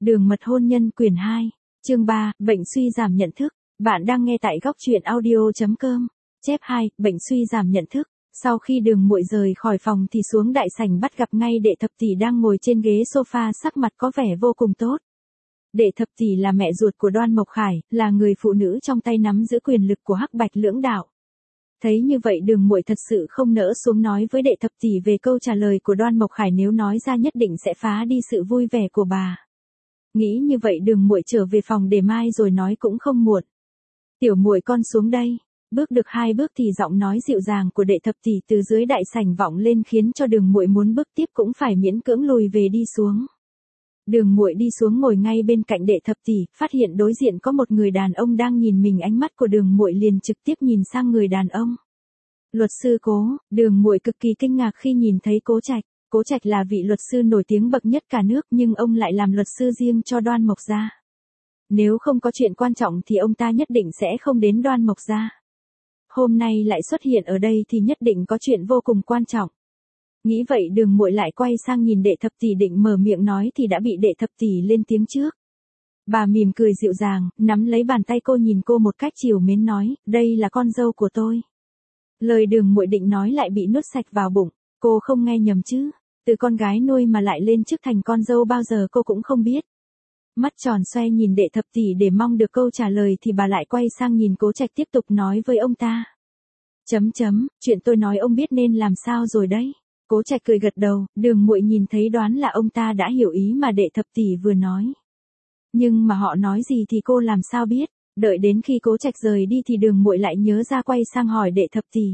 Đường mật hôn nhân quyển 2, chương 3, bệnh suy giảm nhận thức. Bạn đang nghe tại góc truyện audio.com. Chép 2, bệnh suy giảm nhận thức. Sau khi Đường Muội rời khỏi phòng thì xuống đại sảnh bắt gặp ngay Đệ Thập Tỷ đang ngồi trên ghế sofa, sắc mặt có vẻ vô cùng tốt. Đệ Thập Tỷ là mẹ ruột của Đoan Mộc Khải, là người phụ nữ trong tay nắm giữ quyền lực của Hắc Bạch lưỡng đạo. Thấy như vậy Đường Muội thật sự không nỡ xuống nói với Đệ Thập Tỷ về câu trả lời của Đoan Mộc Khải, nếu nói ra nhất định sẽ phá đi sự vui vẻ của bà. Nghĩ như vậy Đường Muội trở về phòng để mai rồi nói cũng không muộn. Tiểu muội con xuống đây. Bước được 2 bước thì giọng nói dịu dàng của Đệ Thập Tỷ từ dưới đại sảnh vọng lên khiến cho Đường Muội muốn bước tiếp cũng phải miễn cưỡng lùi về đi xuống. Đường Muội đi xuống ngồi ngay bên cạnh Đệ Thập Tỷ, phát hiện đối diện có một người đàn ông đang nhìn mình, ánh mắt của Đường Muội liền trực tiếp nhìn sang người đàn ông. Luật sư Cố. Đường Muội cực kỳ kinh ngạc khi nhìn thấy Cố Trạch. Cố Trạch là vị luật sư nổi tiếng bậc nhất cả nước, nhưng ông lại làm luật sư riêng cho Đoan Mộc gia. Nếu không có chuyện quan trọng thì ông ta nhất định sẽ không đến Đoan Mộc gia. Hôm nay lại xuất hiện ở đây thì nhất định có chuyện vô cùng quan trọng. Nghĩ vậy Đường Muội lại quay sang nhìn Đệ Thập Tỷ định mở miệng nói thì đã bị Đệ Thập Tỷ lên tiếng trước. Bà mỉm cười dịu dàng, nắm lấy bàn tay cô, nhìn cô một cách trìu mến nói, đây là con dâu của tôi. Lời Đường Muội định nói lại bị nuốt sạch vào bụng, cô không nghe nhầm chứ, từ con gái nuôi mà lại lên chức thành con dâu bao giờ cô cũng không biết. Mắt tròn xoe nhìn Đệ Thập Tỷ để mong được câu trả lời thì bà lại quay sang nhìn Cố Trạch tiếp tục nói với ông ta. Chuyện tôi nói ông biết nên làm sao rồi đấy. Cố Trạch cười gật đầu, Đường Muội nhìn thấy đoán là ông ta đã hiểu ý mà Đệ Thập Tỷ vừa nói. Nhưng mà họ nói gì thì cô làm sao biết, đợi đến khi Cố Trạch rời đi thì Đường Muội lại nhớ ra, quay sang hỏi Đệ Thập Tỷ.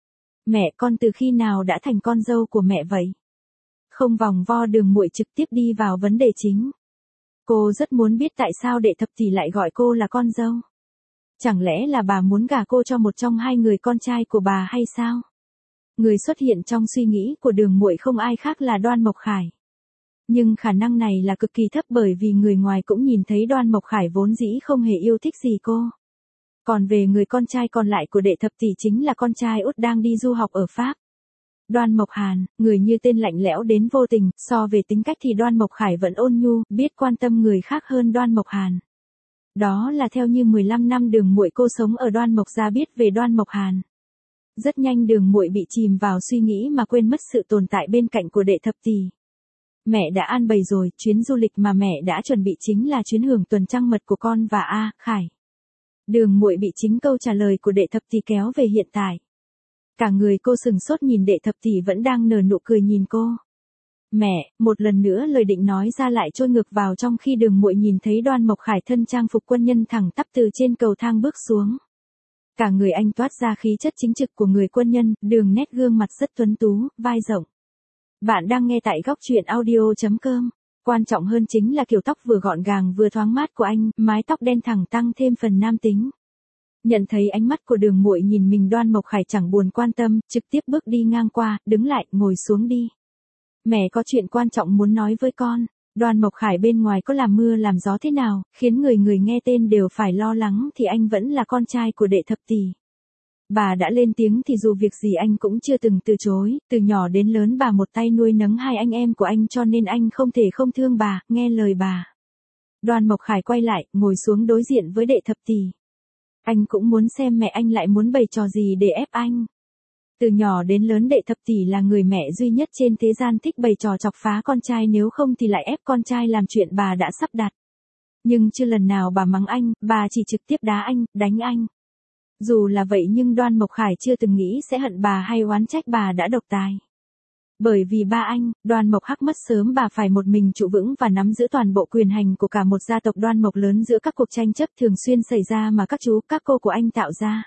Mẹ con từ khi nào đã thành con dâu của mẹ vậy? Không vòng vo, Đường Muội trực tiếp đi vào vấn đề chính. Cô rất muốn biết tại sao Đệ Thập Tỷ lại gọi cô là con dâu. Chẳng lẽ là bà muốn gả cô cho một trong 2 người con trai của bà hay sao? Người xuất hiện trong suy nghĩ của Đường Muội không ai khác là Đoan Mộc Khải. Nhưng khả năng này là cực kỳ thấp, bởi vì người ngoài cũng nhìn thấy Đoan Mộc Khải vốn dĩ không hề yêu thích gì cô. Còn về người con trai còn lại của Đệ Thập Tỷ chính là con trai út đang đi du học ở Pháp. Đoan Mộc Hàn, người như tên lạnh lẽo đến vô tình, so về tính cách thì Đoan Mộc Khải vẫn ôn nhu, biết quan tâm người khác hơn Đoan Mộc Hàn. Đó là theo như 15 năm Đường Muội cô sống ở Đoan Mộc gia biết về Đoan Mộc Hàn. Rất nhanh Đường Muội bị chìm vào suy nghĩ mà quên mất sự tồn tại bên cạnh của Đệ Thập Tỷ. Mẹ đã an bày rồi, chuyến du lịch mà mẹ đã chuẩn bị chính là chuyến hưởng tuần trăng mật của con và Khải. Đường Muội bị chính câu trả lời của Đệ Thập Tỷ kéo về hiện tại. Cả người cô sừng sốt nhìn Đệ Thập Tỷ vẫn đang nở nụ cười nhìn cô. Mẹ, một lần nữa lời định nói ra lại trôi ngược vào trong khi Đường Muội nhìn thấy Đoan Mộc Khải thân trang phục quân nhân thẳng tắp từ trên cầu thang bước xuống. Cả người anh toát ra khí chất chính trực của người quân nhân, đường nét gương mặt rất tuấn tú, vai rộng. Bạn đang nghe tại góc truyện audio.com. Quan trọng hơn chính là kiểu tóc vừa gọn gàng vừa thoáng mát của anh, mái tóc đen thẳng tăng thêm phần nam tính. Nhận thấy ánh mắt của Đường Muội nhìn mình, Đoan Mộc Khải chẳng buồn quan tâm, trực tiếp bước đi ngang qua, đứng lại, ngồi xuống đi. Mẹ có chuyện quan trọng muốn nói với con. Đoan Mộc Khải bên ngoài có làm mưa làm gió thế nào, khiến người nghe tên đều phải lo lắng thì anh vẫn là con trai của Đệ Thập Tỷ. Bà đã lên tiếng thì dù việc gì anh cũng chưa từng từ chối, từ nhỏ đến lớn bà một tay nuôi nấng 2 anh em của anh cho nên anh không thể không thương bà, nghe lời bà. Đoan Mộc Khải quay lại, ngồi xuống đối diện với Đệ Thập Tỷ. Anh cũng muốn xem mẹ anh lại muốn bày trò gì để ép anh. Từ nhỏ đến lớn Đệ Thập Tỷ là người mẹ duy nhất trên thế gian thích bày trò chọc phá con trai, nếu không thì lại ép con trai làm chuyện bà đã sắp đặt. Nhưng chưa lần nào bà mắng anh, bà chỉ trực tiếp đá anh, đánh anh. Dù là vậy nhưng Đoan Mộc Khải chưa từng nghĩ sẽ hận bà hay oán trách bà đã độc tài. Bởi vì ba anh, Đoan Mộc Hắc mất sớm, bà phải một mình trụ vững và nắm giữ toàn bộ quyền hành của cả một gia tộc Đoan Mộc lớn, giữa các cuộc tranh chấp thường xuyên xảy ra mà các chú, các cô của anh tạo ra.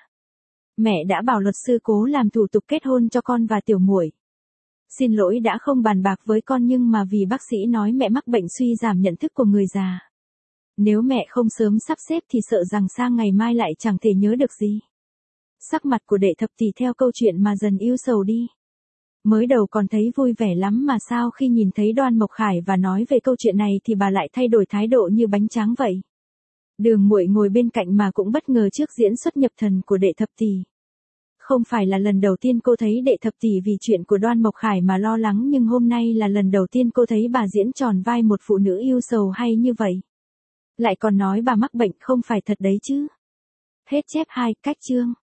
Mẹ đã bảo luật sư Cố làm thủ tục kết hôn cho con và tiểu muội. Xin lỗi đã không bàn bạc với con, nhưng mà vì bác sĩ nói mẹ mắc bệnh suy giảm nhận thức của người già. Nếu mẹ không sớm sắp xếp thì sợ rằng sang ngày mai lại chẳng thể nhớ được gì. Sắc mặt của Đệ Thập Tỷ theo câu chuyện mà dần ưu sầu đi. Mới đầu còn thấy vui vẻ lắm mà sao khi nhìn thấy Đoan Mộc Khải và nói về câu chuyện này thì bà lại thay đổi thái độ như bánh tráng vậy. Đường Muội ngồi bên cạnh mà cũng bất ngờ trước diễn xuất nhập thần của Đệ Thập Tỷ. Không phải là lần đầu tiên cô thấy đệ thập tỷ vì chuyện của Đoan Mộc Khải mà lo lắng, nhưng hôm nay là lần đầu tiên cô thấy bà diễn tròn vai một phụ nữ yêu sầu hay như vậy. Lại còn nói bà mắc bệnh, không phải thật đấy chứ. Hết chép 2, cách chương.